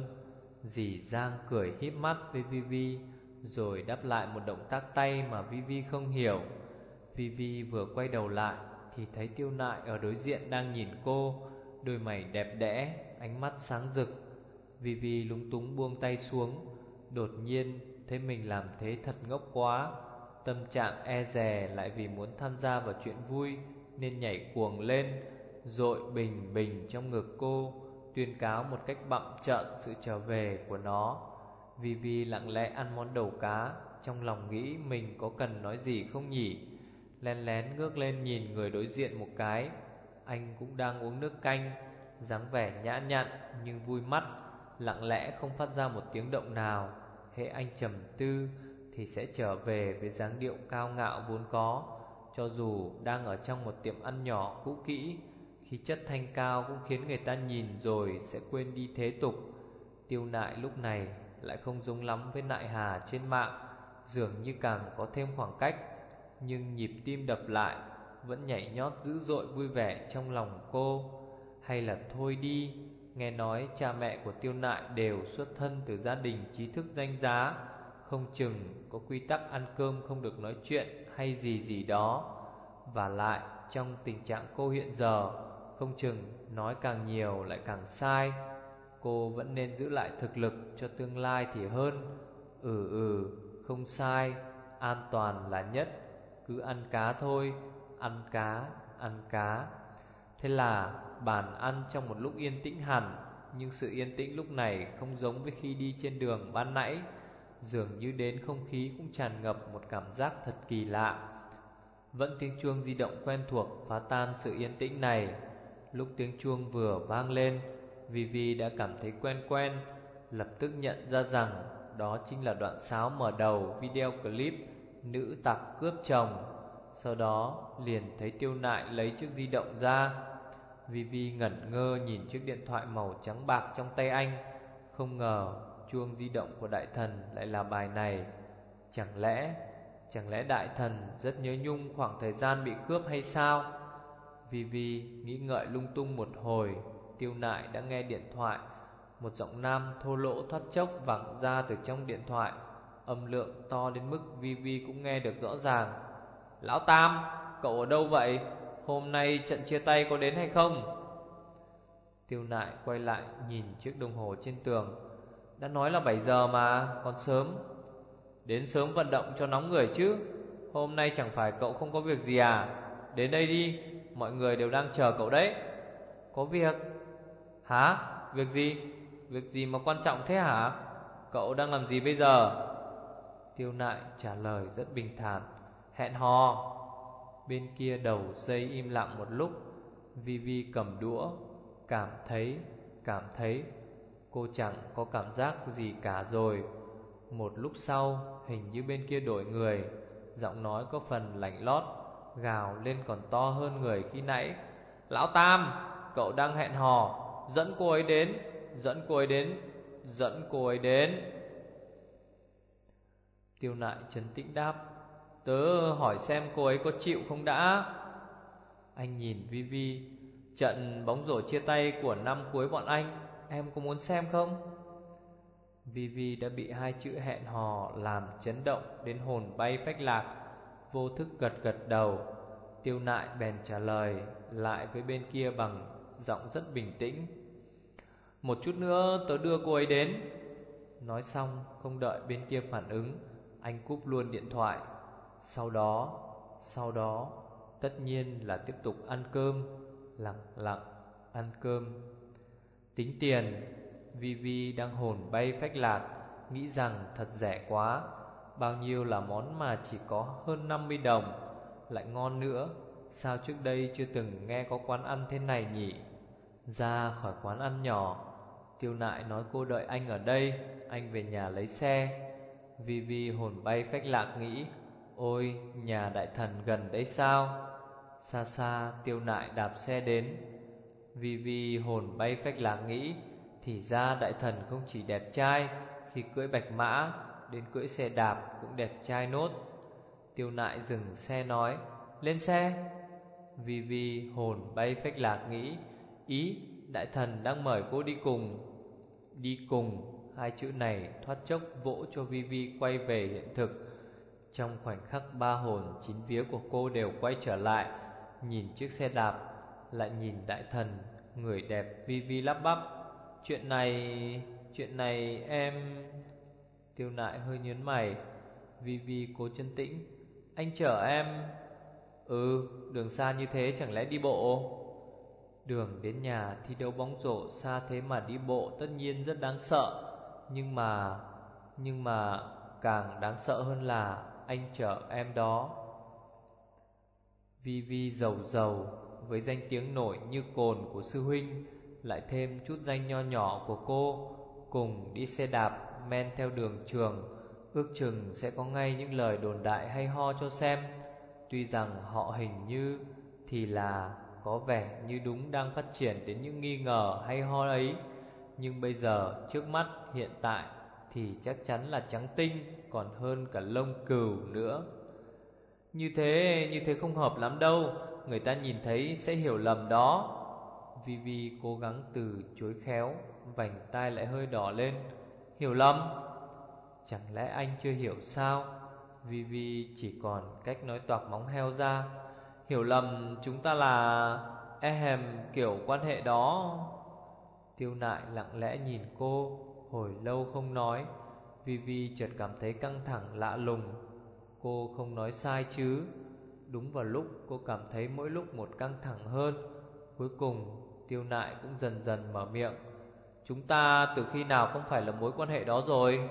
Dì Giang cười híp mắt với Vi Vi, rồi đáp lại một động tác tay mà Vi Vi không hiểu. Vi Vi vừa quay đầu lại thì thấy Tiêu Nại ở đối diện đang nhìn cô, đôi mày đẹp đẽ, ánh mắt sáng rực. Vi Vi lúng túng buông tay xuống, đột nhiên thấy mình làm thế thật ngốc quá. Tâm trạng e dè lại vì muốn tham gia vào chuyện vui nên nhảy cuồng lên, dội bình bình trong ngực cô, tuyên cáo một cách bặm trợn sự trở về của nó. Vi Vi lặng lẽ ăn món đầu cá, trong lòng nghĩ mình có cần nói gì không nhỉ. Lén lén ngước lên nhìn người đối diện một cái. Anh cũng đang uống nước canh, dáng vẻ nhã nhặn nhưng vui mắt, lặng lẽ không phát ra một tiếng động nào. Hễ anh trầm tư thì sẽ trở về với dáng điệu cao ngạo vốn có. Cho dù đang ở trong một tiệm ăn nhỏ cũ kỹ, khí chất thanh cao cũng khiến người ta nhìn rồi sẽ quên đi thế tục. Tiêu Nại lúc này lại không giống lắm với Nại Hà trên mạng, dường như càng có thêm khoảng cách, nhưng nhịp tim đập lại vẫn nhảy nhót dữ dội vui vẻ trong lòng cô. Hay là thôi đi, nghe nói cha mẹ của Tiêu Nại đều xuất thân từ gia đình trí thức danh giá, không chừng có quy tắc ăn cơm không được nói chuyện hay gì gì đó. Và lại trong tình trạng cô hiện giờ, không chừng nói càng nhiều lại càng sai. Cô vẫn nên giữ lại thực lực cho tương lai thì hơn. Ừ ừ, không sai, an toàn là nhất. Cứ ăn cá thôi, ăn cá, ăn cá. Thế là bàn ăn trong một lúc yên tĩnh hẳn. Nhưng sự yên tĩnh lúc này không giống với khi đi trên đường ban nãy. Dường như đến không khí cũng tràn ngập một cảm giác thật kỳ lạ. Vẫn tiếng chuông di động quen thuộc phá tan sự yên tĩnh này. Lúc tiếng chuông vừa vang lên, Vi Vi đã cảm thấy quen quen, lập tức nhận ra rằng đó chính là đoạn sáo mở đầu video clip nữ tặc cướp chồng. Sau đó liền thấy Tiêu Nại lấy chiếc di động ra. Vi Vi ngẩn ngơ nhìn chiếc điện thoại màu trắng bạc trong tay anh. Không ngờ chuông di động của đại thần lại là bài này. Chẳng lẽ Chẳng lẽ đại thần rất nhớ nhung khoảng thời gian bị cướp hay sao? Vi Vi nghĩ ngợi lung tung một hồi, Tiêu Nại đã nghe điện thoại. Một giọng nam thô lỗ thoát chốc vẳng ra từ trong điện thoại, âm lượng to đến mức Vi Vi cũng nghe được rõ ràng. Lão Tam, cậu ở đâu vậy? Hôm nay trận chia tay có đến hay không? Tiêu Nại quay lại nhìn chiếc đồng hồ trên tường. Đã nói là bảy giờ mà, còn sớm. Đến sớm vận động cho nóng người chứ. Hôm nay chẳng phải cậu không có việc gì à? Đến đây đi, mọi người đều đang chờ cậu đấy. Có việc? Hả? Việc gì? Việc gì mà quan trọng thế hả? Cậu đang làm gì bây giờ? Tiêu Nại trả lời rất bình thản. Hẹn hò. Bên kia đầu dây im lặng một lúc. Vi Vi cầm đũa, cảm thấy, cảm thấy Cô chẳng có cảm giác gì cả rồi. Một lúc sau, hình như bên kia đổi người, giọng nói có phần lạnh lót, gào lên còn to hơn người khi nãy. Lão Tam, cậu đang hẹn hò, dẫn cô ấy đến, dẫn cô ấy đến, dẫn cô ấy đến. Tiêu Nại trấn tĩnh đáp, tớ hỏi xem cô ấy có chịu không đã. Anh nhìn Vi Vi, trận bóng rổ chia tay của năm cuối bọn anh, em có muốn xem không? Vi Vi đã bị hai chữ hẹn hò làm chấn động đến hồn bay phách lạc, vô thức gật gật đầu. Tiêu Nại bèn trả lời lại với bên kia bằng giọng rất bình tĩnh, một chút nữa tớ đưa cô ấy đến. Nói xong không đợi bên kia phản ứng, anh cúp luôn điện thoại. Sau đó, sau đó tất nhiên là tiếp tục ăn cơm, lặng lặng ăn cơm. Tính tiền, Vi Vi đang hồn bay phách lạc, nghĩ rằng thật rẻ quá. Bao nhiêu là món mà chỉ có hơn năm mươi đồng, lại ngon nữa. Sao trước đây chưa từng nghe có quán ăn thế này nhỉ? Ra khỏi quán ăn nhỏ, Tiêu Nại nói cô đợi anh ở đây, anh về nhà lấy xe. Vi Vi hồn bay phách lạc nghĩ, ôi, nhà đại thần gần đấy sao? Xa xa Tiêu Nại đạp xe đến. Vi Vi hồn bay phách lạc nghĩ, thì ra đại thần không chỉ đẹp trai khi cưỡi bạch mã, đến cưỡi xe đạp cũng đẹp trai nốt. Tiêu Nại dừng xe nói, lên xe. Vi Vi hồn bay phách lạc nghĩ, ý đại thần đang mời cô đi cùng. Đi cùng, hai chữ này thoát chốc vỗ cho Vi Vi quay về hiện thực. Trong khoảnh khắc ba hồn chín vía của cô đều quay trở lại, nhìn chiếc xe đạp, lại nhìn đại thần, người đẹp. Vi Vi lắp bắp, chuyện này, chuyện này em... Tiêu Nại hơi nhớn mày. Vi Vi cố trấn tĩnh, anh chở em. Ừ, đường xa như thế chẳng lẽ đi bộ? Đường đến nhà thi đấu bóng rổ xa thế mà đi bộ tất nhiên rất đáng sợ. Nhưng mà, nhưng mà càng đáng sợ hơn là anh chở em đó. Vi Vi giàu giàu với danh tiếng nổi như cồn của sư huynh, lại thêm chút danh nho nhỏ của cô, cùng đi xe đạp men theo đường trường, ước chừng sẽ có ngay những lời đồn đại hay ho cho xem. Tuy rằng họ hình như thì là có vẻ như đúng đang phát triển đến những nghi ngờ hay ho ấy, nhưng bây giờ trước mắt hiện tại thì chắc chắn là trắng tinh, còn hơn cả lông cừu nữa. Như thế, như thế không hợp lắm đâu, người ta nhìn thấy sẽ hiểu lầm đó. Vi Vi cố gắng từ chối khéo, vành tai lại hơi đỏ lên. Hiểu lầm? Chẳng lẽ anh chưa hiểu sao? Vi Vi chỉ còn cách nói toạc móng heo ra. Hiểu lầm chúng ta là ehem kiểu quan hệ đó. Tiêu Nại lặng lẽ nhìn cô, hồi lâu không nói. Vi Vi chợt cảm thấy căng thẳng lạ lùng. Cô không nói sai chứ? Đúng vào lúc cô cảm thấy mỗi lúc một căng thẳng hơn. Cuối cùng Tiêu Nại cũng dần dần mở miệng. Chúng ta từ khi nào không phải là mối quan hệ đó rồi?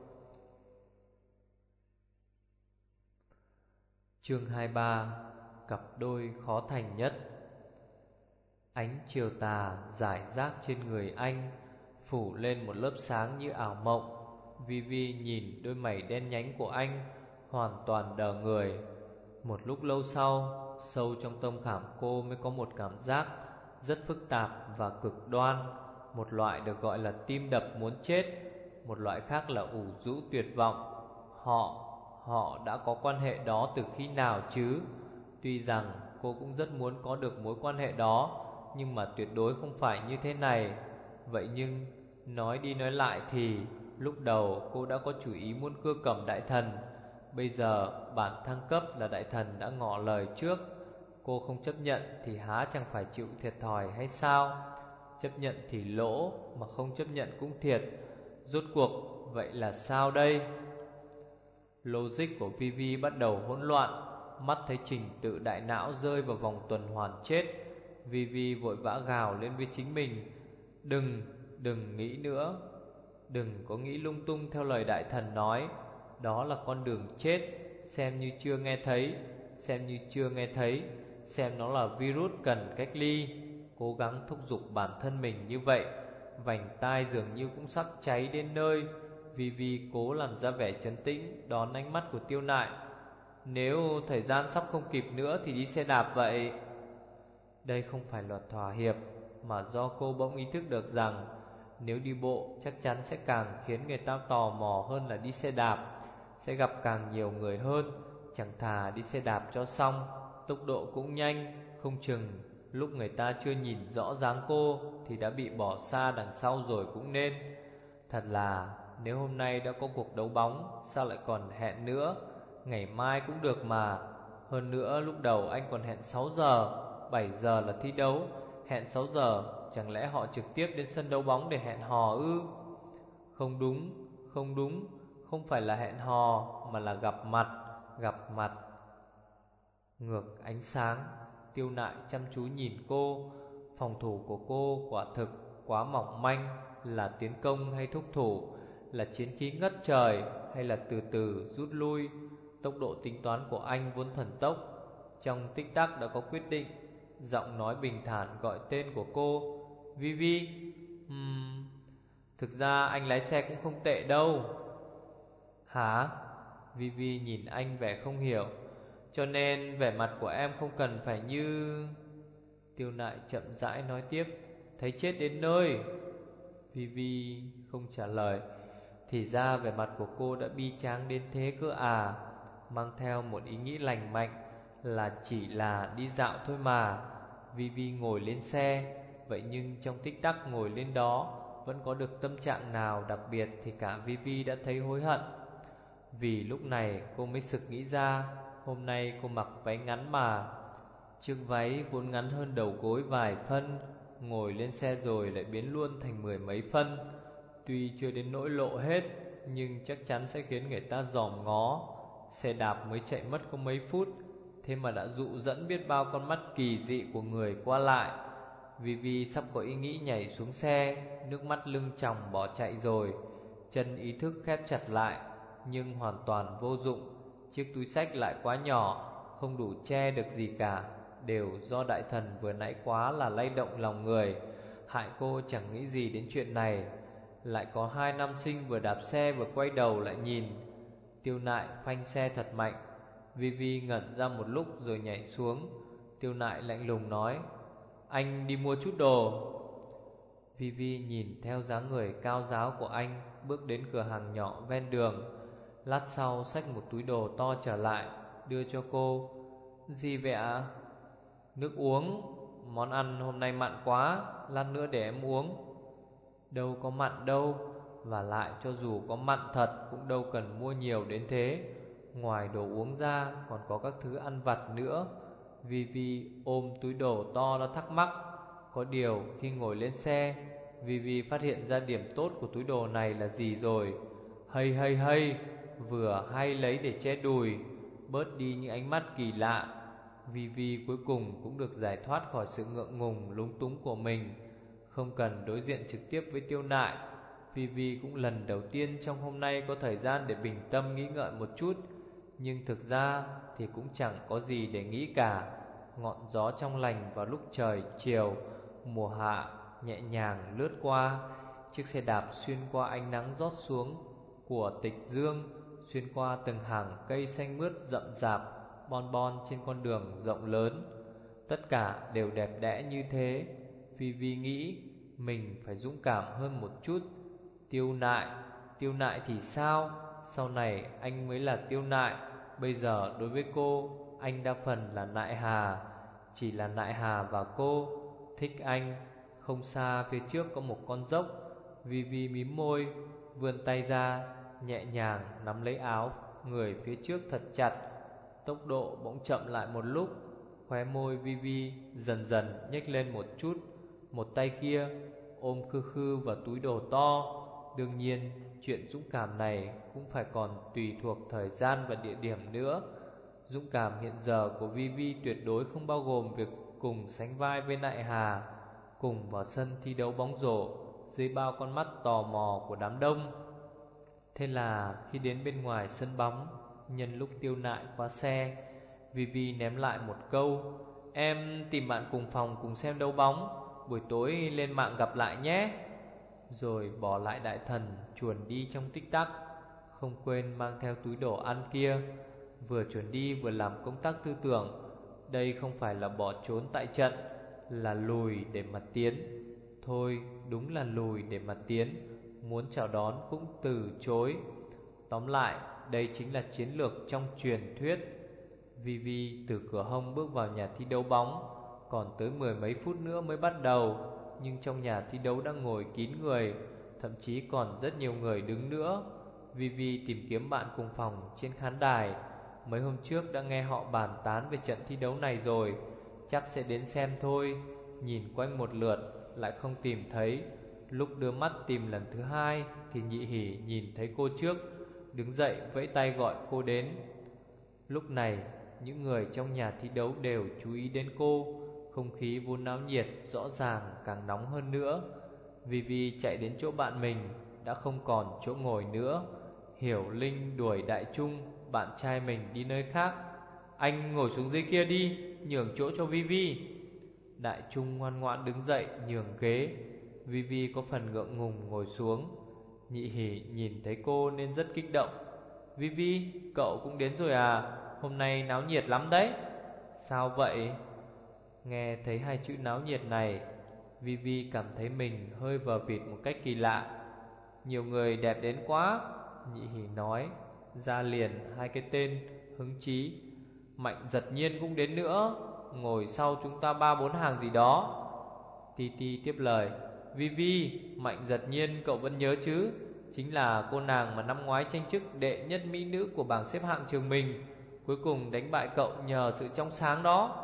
Chương hai mươi ba. Cặp đôi khó thành nhất. Ánh chiều tà rải rác trên người anh, phủ lên một lớp sáng như ảo mộng. Vi Vi nhìn đôi mày đen nhánh của anh, hoàn toàn đờ người. Một lúc lâu sau, sâu trong tâm khảm cô mới có một cảm giác rất phức tạp và cực đoan. Một loại được gọi là tim đập muốn chết, một loại khác là ủ rũ tuyệt vọng. Họ, họ đã có quan hệ đó từ khi nào chứ? Tuy rằng cô cũng rất muốn có được mối quan hệ đó, nhưng mà tuyệt đối không phải như thế này. Vậy nhưng, nói đi nói lại thì lúc đầu cô đã có chủ ý muốn cưa cầm đại thần. Bây giờ bản thăng cấp là đại thần đã ngỏ lời trước. Cô không chấp nhận thì há chẳng phải chịu thiệt thòi hay sao? Chấp nhận thì lỗ, mà không chấp nhận cũng thiệt. Rốt cuộc vậy là sao đây? Logic của Vi Vi bắt đầu hỗn loạn. Mắt thấy trình tự đại não rơi vào vòng tuần hoàn chết. Vi Vi vội vã gào lên với chính mình. Đừng, đừng nghĩ nữa. Đừng có nghĩ lung tung theo lời đại thần nói. Đó là con đường chết. Xem như chưa nghe thấy. Xem như chưa nghe thấy. Xem nó là virus cần cách ly. Cố gắng thúc giục bản thân mình như vậy, vành tai dường như cũng sắp cháy đến nơi. Vi Vi cố làm ra vẻ trấn tĩnh, đón ánh mắt của Tiêu Nại. Nếu thời gian sắp không kịp nữa thì đi xe đạp vậy. Đây không phải là thỏa hiệp, mà do cô bỗng ý thức được rằng nếu đi bộ chắc chắn sẽ càng khiến người ta tò mò hơn là đi xe đạp, sẽ gặp càng nhiều người hơn. Chẳng thà đi xe đạp cho xong, tốc độ cũng nhanh, không chừng lúc người ta chưa nhìn rõ dáng cô thì đã bị bỏ xa đằng sau rồi cũng nên. Thật là nếu hôm nay đã có cuộc đấu bóng, sao lại còn hẹn nữa? Ngày mai cũng được mà. Hơn nữa lúc đầu anh còn hẹn sáu giờ, bảy giờ là thi đấu. Hẹn sáu giờ, chẳng lẽ họ trực tiếp đến sân đấu bóng để hẹn hò ư? Không đúng, không đúng, không phải là hẹn hò mà là gặp mặt, gặp mặt. Ngược ánh sáng, Tiêu Nại chăm chú nhìn cô. Phòng thủ của cô quả thực quá mỏng manh. Là tiến công hay thúc thủ, là chiến khí ngất trời hay là từ từ rút lui. Tốc độ tính toán của anh vốn thần tốc, trong tích tắc đã có quyết định. Giọng nói bình thản gọi tên của cô. Vi Vi. uhm, Thực ra anh lái xe cũng không tệ đâu. Hả? Vi Vi nhìn anh vẻ không hiểu. Cho nên vẻ mặt của em không cần phải như... Tiêu Nại chậm rãi nói tiếp. Thấy chết đến nơi. Vi Vi không trả lời. Thì ra vẻ mặt của cô đã bi tráng đến thế cơ à? Mang theo một ý nghĩ lành mạnh là chỉ là đi dạo thôi mà. Vi Vi ngồi lên xe. Vậy nhưng trong tích tắc ngồi lên đó, vẫn có được tâm trạng nào đặc biệt thì cả Vi Vi đã thấy hối hận. Vì lúc này cô mới sực nghĩ ra, hôm nay cô mặc váy ngắn mà. Chiếc váy vốn ngắn hơn đầu gối vài phân, ngồi lên xe rồi lại biến luôn thành mười mấy phân. Tuy chưa đến nỗi lộ hết, nhưng chắc chắn sẽ khiến người ta dòm ngó. Xe đạp mới chạy mất có mấy phút, thế mà đã dụ dẫn biết bao con mắt kỳ dị của người qua lại. Vi Vi sắp có ý nghĩ nhảy xuống xe, nước mắt lưng tròng bỏ chạy rồi. Chân ý thức khép chặt lại, nhưng hoàn toàn vô dụng. Chiếc túi xách lại quá nhỏ, không đủ che được gì cả. Đều do đại thần vừa nãy quá là lay động lòng người, hại cô chẳng nghĩ gì đến chuyện này. Lại có hai nam sinh vừa đạp xe vừa quay đầu lại nhìn. Tiêu Nại phanh xe thật mạnh. Vi Vi ngẩn ra một lúc rồi nhảy xuống. Tiêu Nại lạnh lùng nói. Anh đi mua chút đồ. Vi Vi nhìn theo dáng người cao ráo của anh, bước đến cửa hàng nhỏ ven đường. Lát sau xách một túi đồ to trở lại, đưa cho cô. Gì vậy ạ? Nước uống. Món ăn hôm nay mặn quá, lát nữa để em uống. Đâu có mặn đâu. Và lại cho dù có mặn thật cũng đâu cần mua nhiều đến thế. Ngoài đồ uống ra còn có các thứ ăn vặt nữa. Vi Vi ôm túi đồ to nó thắc mắc. Có điều khi ngồi lên xe, Vi Vi phát hiện ra điểm tốt của túi đồ này là gì rồi. Hay hay hay, vừa hay lấy để che đùi, bớt đi những ánh mắt kỳ lạ. Vi Vi cuối cùng cũng được giải thoát khỏi sự ngượng ngùng lúng túng của mình. Không cần đối diện trực tiếp với Tiêu Nại, Vi Vi cũng lần đầu tiên trong hôm nay có thời gian để bình tâm nghĩ ngợi một chút. Nhưng thực ra thì cũng chẳng có gì để nghĩ cả. Ngọn gió trong lành vào lúc trời chiều mùa hạ nhẹ nhàng lướt qua. Chiếc xe đạp xuyên qua ánh nắng rót xuống của Tịch Dương, xuyên qua từng hàng cây xanh mướt rậm rạp bon bon trên con đường rộng lớn. Tất cả đều đẹp đẽ như thế. Vi Vi nghĩ mình phải dũng cảm hơn một chút. Tiêu Nại, Tiêu Nại thì sao? Sau này anh mới là Tiêu Nại. Bây giờ đối với cô, anh đa phần là Nại Hà. Chỉ là Nại Hà và cô thích anh. Không xa phía trước có một con dốc. Vi Vi mím môi, vươn tay ra, nhẹ nhàng nắm lấy áo người phía trước thật chặt. Tốc độ bỗng chậm lại một lúc. Khóe môi Vi Vi dần dần nhếch lên một chút. Một tay kia ôm khư khư vào túi đồ to. Đương nhiên chuyện dũng cảm này cũng phải còn tùy thuộc thời gian và địa điểm nữa. Dũng cảm hiện giờ của Vi Vi tuyệt đối không bao gồm việc cùng sánh vai với Nại Hà, cùng vào sân thi đấu bóng rổ dưới bao con mắt tò mò của đám đông. Thế là khi đến bên ngoài sân bóng, nhân lúc Tiêu Nại qua xe, Vi Vi ném lại một câu. Em tìm bạn cùng phòng cùng xem đấu bóng, buổi tối lên mạng gặp lại nhé. rồi bỏ lại đại thần chuồn đi trong tích tắc, không quên mang theo túi đồ ăn kia. Vừa chuồn đi vừa làm công tác tư tưởng. Đây không phải là bỏ trốn tại trận, là lùi để mà tiến. Thôi, đúng là lùi để mà tiến, muốn chào đón cũng từ chối. Tóm lại, đây chính là chiến lược trong truyền thuyết. Vivi từ cửa hông bước vào nhà thi đấu bóng. Còn tới mười mấy phút nữa mới bắt đầu, nhưng trong nhà thi đấu đã ngồi kín người, thậm chí còn rất nhiều người đứng nữa. Vivi tìm kiếm bạn cùng phòng trên khán đài. Mấy hôm trước đã nghe họ bàn tán về trận thi đấu này rồi, chắc sẽ đến xem thôi. Nhìn quanh một lượt lại không tìm thấy. Lúc đưa mắt tìm lần thứ hai thì Nhị Hỉ nhìn thấy cô trước, đứng dậy vẫy tay gọi cô đến. Lúc này những người trong nhà thi đấu đều chú ý đến cô. Không khí vốn náo nhiệt rõ ràng càng nóng hơn nữa. Vivi chạy đến chỗ bạn mình, đã không còn chỗ ngồi nữa. Hiểu Linh đuổi Đại Trung, bạn trai mình, đi nơi khác. Anh ngồi xuống dưới kia đi, nhường chỗ cho Vivi. Đại Trung ngoan ngoãn đứng dậy nhường ghế. Vivi có phần ngượng ngùng ngồi xuống. Nhị Hỉ nhìn thấy cô nên rất kích động. Vivi, cậu cũng đến rồi à? Hôm nay náo nhiệt lắm đấy. Sao vậy? Nghe thấy hai chữ náo nhiệt này, Vivi cảm thấy mình hơi vờ vịt một cách kỳ lạ. Nhiều người đẹp đến quá, Nhị Hỉ nói, ra liền hai cái tên hứng chí. Mạnh Giật Nhiên cũng đến nữa, ngồi sau chúng ta ba bốn hàng gì đó. Ti Ti tiếp lời, Vivi, Mạnh Giật Nhiên cậu vẫn nhớ chứ? Chính là cô nàng mà năm ngoái tranh chức đệ nhất mỹ nữ của bảng xếp hạng trường mình, cuối cùng đánh bại cậu nhờ sự trong sáng đó.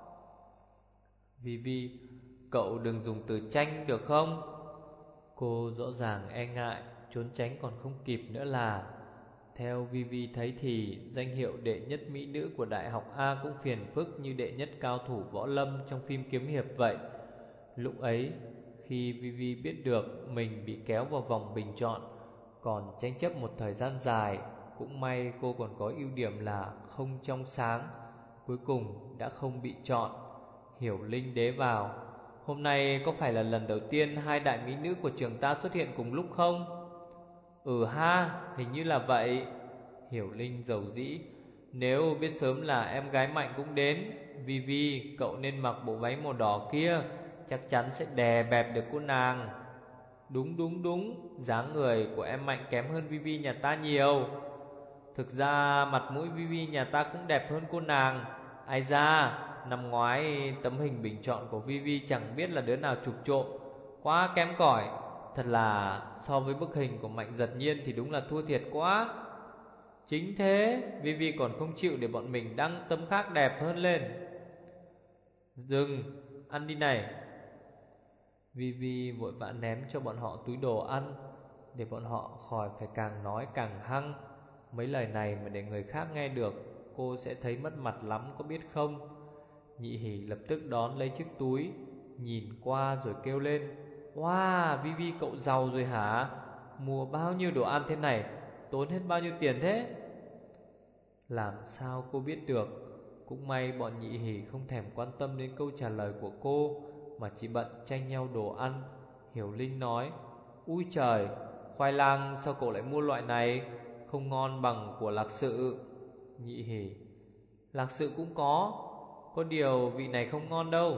Vivi, cậu đừng dùng từ tranh được không? Cô rõ ràng e ngại, trốn tránh còn không kịp nữa là. Theo Vivi thấy thì danh hiệu đệ nhất mỹ nữ của Đại học A cũng phiền phức như đệ nhất cao thủ võ lâm trong phim kiếm hiệp vậy. Lúc ấy, khi Vivi biết được mình bị kéo vào vòng bình chọn, còn tranh chấp một thời gian dài, cũng may cô còn có ưu điểm là không trong sáng, cuối cùng đã không bị chọn. Hiểu Linh đế vào, hôm nay có phải là lần đầu tiên hai đại mỹ nữ của trường ta xuất hiện cùng lúc không? Ừ ha, hình như là vậy. Hiểu Linh dầu dĩ, nếu biết sớm là em gái Mạnh cũng đến, Vivi, cậu nên mặc bộ váy màu đỏ kia, chắc chắn sẽ đè bẹp được cô nàng. Đúng đúng đúng, dáng người của em Mạnh kém hơn Vivi nhà ta nhiều. Thực ra mặt mũi Vivi nhà ta cũng đẹp hơn cô nàng. Ai ra, năm ngoái tấm hình bình chọn của Vivi chẳng biết là đứa nào chụp trộm, quá kém cỏi. Thật là so với bức hình của Mạnh Giật Nhiên thì đúng là thua thiệt quá. Chính thế, Vivi còn không chịu để bọn mình đăng tấm khác đẹp hơn lên. Dừng, ăn đi này. Vivi vội vã ném cho bọn họ túi đồ ăn, để bọn họ khỏi phải càng nói càng hăng. Mấy lời này mà để người khác nghe được, cô sẽ thấy mất mặt lắm có biết không? Nhị Hỉ lập tức đón lấy chiếc túi, nhìn qua rồi kêu lên, wow, Vivi cậu giàu rồi hả? Mua bao nhiêu đồ ăn thế này, tốn hết bao nhiêu tiền thế? Làm sao cô biết được? Cũng may bọn Nhị Hỉ không thèm quan tâm đến câu trả lời của cô, mà chỉ bận tranh nhau đồ ăn. Hiểu Linh nói, ui trời, khoai lang sao cậu lại mua loại này, không ngon bằng của Lạc Sự. Nhị Hỉ, Lạc Sự cũng có, có điều vị này không ngon đâu.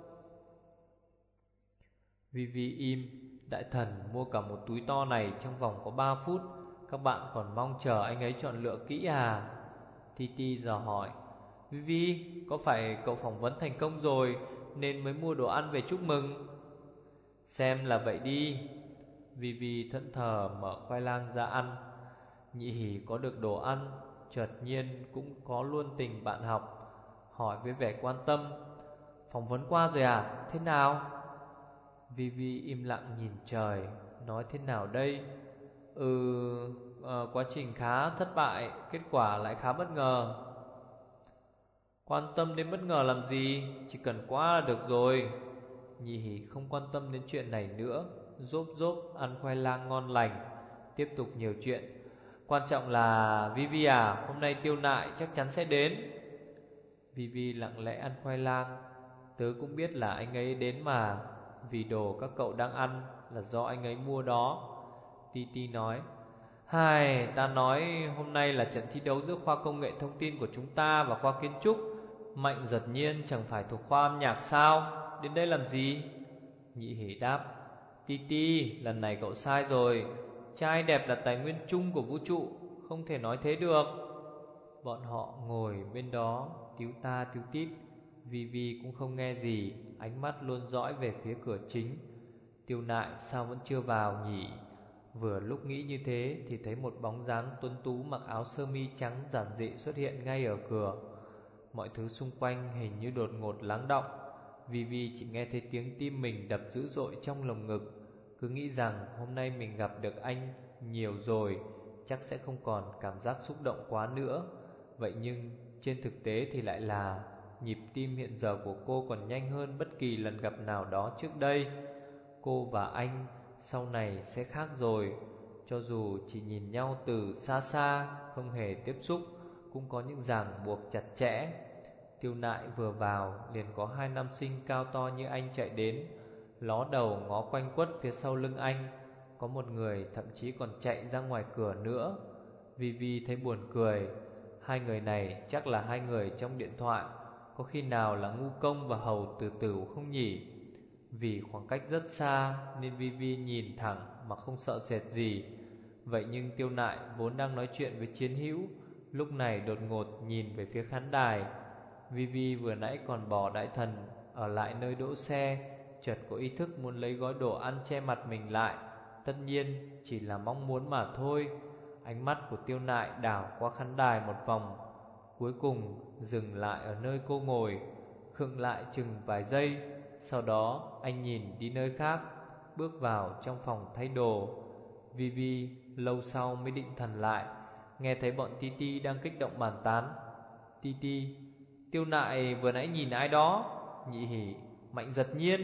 Vivi im. Đại thần mua cả một túi to này trong vòng có ba phút, các bạn còn mong chờ anh ấy chọn lựa kỹ à? Titi dò hỏi, Vivi, có phải cậu phỏng vấn thành công rồi nên mới mua đồ ăn về chúc mừng? Xem là vậy đi. Vivi thẫn thờ mở khoai lang ra ăn. Nhị Hỉ có được đồ ăn, chợt nhiên cũng có luôn tình bạn học, hỏi với vẻ quan tâm, phỏng vấn qua rồi à, thế nào? Vivi im lặng nhìn trời, nói thế nào đây? Ừ, à, quá trình khá thất bại, kết quả lại khá bất ngờ. Quan tâm đến bất ngờ làm gì, chỉ cần qua là được rồi. Nhị Hỉ không quan tâm đến chuyện này nữa, rốp rốp ăn khoai lang ngon lành, tiếp tục nhiều chuyện. Quan trọng là Vivi à, hôm nay Tiêu Nại chắc chắn sẽ đến. Vivi lặng lẽ ăn khoai lang. Tớ cũng biết là anh ấy đến mà, vì đồ các cậu đang ăn là do anh ấy mua đó. Titi nói: Hai, ta nói hôm nay là trận thi đấu giữa khoa công nghệ thông tin của chúng ta và khoa kiến trúc. Mạnh Giật Nhiên chẳng phải thuộc khoa âm nhạc sao? Đến đây làm gì? Nhị Hỷ đáp: Titi, lần này cậu sai rồi. Trai đẹp là tài nguyên chung của vũ trụ, không thể nói thế được. Bọn họ ngồi bên đó tíu ta tíu tít. Vivi cũng không nghe gì, ánh mắt luôn dõi về phía cửa chính. Tiêu Nại sao vẫn chưa vào nhỉ? Vừa lúc nghĩ như thế thì thấy một bóng dáng tuấn tú mặc áo sơ mi trắng giản dị xuất hiện ngay ở cửa. Mọi thứ xung quanh hình như đột ngột lắng động. Vivi chỉ nghe thấy tiếng tim mình đập dữ dội trong lồng ngực. Cứ nghĩ rằng hôm nay mình gặp được anh nhiều rồi, chắc sẽ không còn cảm giác xúc động quá nữa. Vậy nhưng trên thực tế thì lại là nhịp tim hiện giờ của cô còn nhanh hơn bất kỳ lần gặp nào đó trước đây. Cô và anh sau này sẽ khác rồi. Cho dù chỉ nhìn nhau từ xa xa, không hề tiếp xúc, cũng có những ràng buộc chặt chẽ. Tiêu Nại vừa vào liền có hai nam sinh cao to như anh chạy đến, ló đầu ngó quanh quất phía sau lưng anh. Có một người thậm chí còn chạy ra ngoài cửa nữa. Vivi thấy buồn cười. Hai người này chắc là hai người trong điện thoại. Có khi nào là Ngu Công và Hầu Tử Tử không nhỉ? Vì khoảng cách rất xa nên Vivi nhìn thẳng mà không sợ sệt gì. Vậy nhưng Tiêu Nại vốn đang nói chuyện với chiến hữu, lúc này đột ngột nhìn về phía khán đài. Vivi vừa nãy còn bỏ đại thần ở lại nơi đỗ xe, chợt có ý thức muốn lấy gói đồ ăn che mặt mình lại. Tất nhiên chỉ là mong muốn mà thôi. Ánh mắt của Tiêu Nại đảo qua khán đài một vòng, cuối cùng dừng lại ở nơi cô ngồi, khựng lại chừng vài giây. Sau đó anh nhìn đi nơi khác, bước vào trong phòng thay đồ. Vivi lâu sau mới định thần lại, nghe thấy bọn Titi đang kích động bàn tán. Titi: Tiêu Nại vừa nãy nhìn ai đó? Nhị Hỷ: Mạnh Giật Nhiên.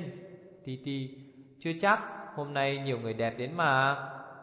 Titi: Chưa chắc, hôm nay nhiều người đẹp đến mà.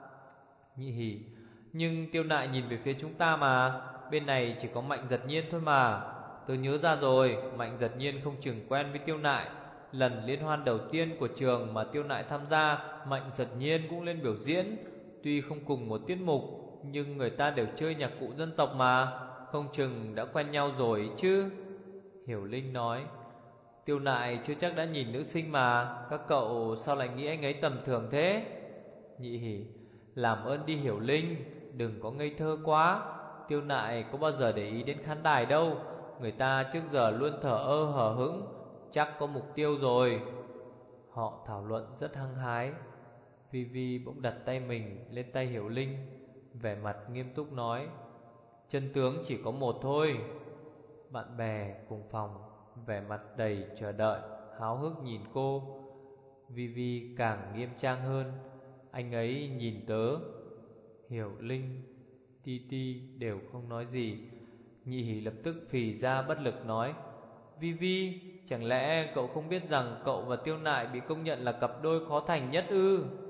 Nhị Hỷ: Nhưng Tiêu Nại nhìn về phía chúng ta mà, bên này chỉ có Mạnh Giật Nhiên thôi mà. Tôi nhớ ra rồi, Mạnh Giật Nhiên không chừng quen với Tiêu Nại. Lần liên hoan đầu tiên của trường mà Tiêu Nại tham gia, Mạnh Giật Nhiên cũng lên biểu diễn. Tuy không cùng một tiết mục, nhưng người ta đều chơi nhạc cụ dân tộc mà, không chừng đã quen nhau rồi chứ. Hiểu Linh nói: Tiêu Nại chưa chắc đã nhìn nữ sinh mà, các cậu sao lại nghĩ anh ấy tầm thường thế? Nhị Hỷ: Làm ơn đi Hiểu Linh, đừng có ngây thơ quá. Tiêu Nại có bao giờ để ý đến khán đài đâu. Người ta trước giờ luôn thờ ơ hờ hững, chắc có mục tiêu rồi. Họ thảo luận rất hăng hái. Vivi bỗng đặt tay mình lên tay Hiểu Linh, vẻ mặt nghiêm túc nói: Chân tướng chỉ có một thôi. Bạn bè cùng phòng vẻ mặt đầy chờ đợi, háo hức nhìn cô. Vivi càng nghiêm trang hơn. Anh ấy nhìn tớ. Hiểu Linh, Titi đều không nói gì. Nhị Hỷ lập tức phì ra bất lực nói: Vivi, chẳng lẽ cậu không biết rằng cậu và Tiêu Nại bị công nhận là cặp đôi khó thành nhất ư?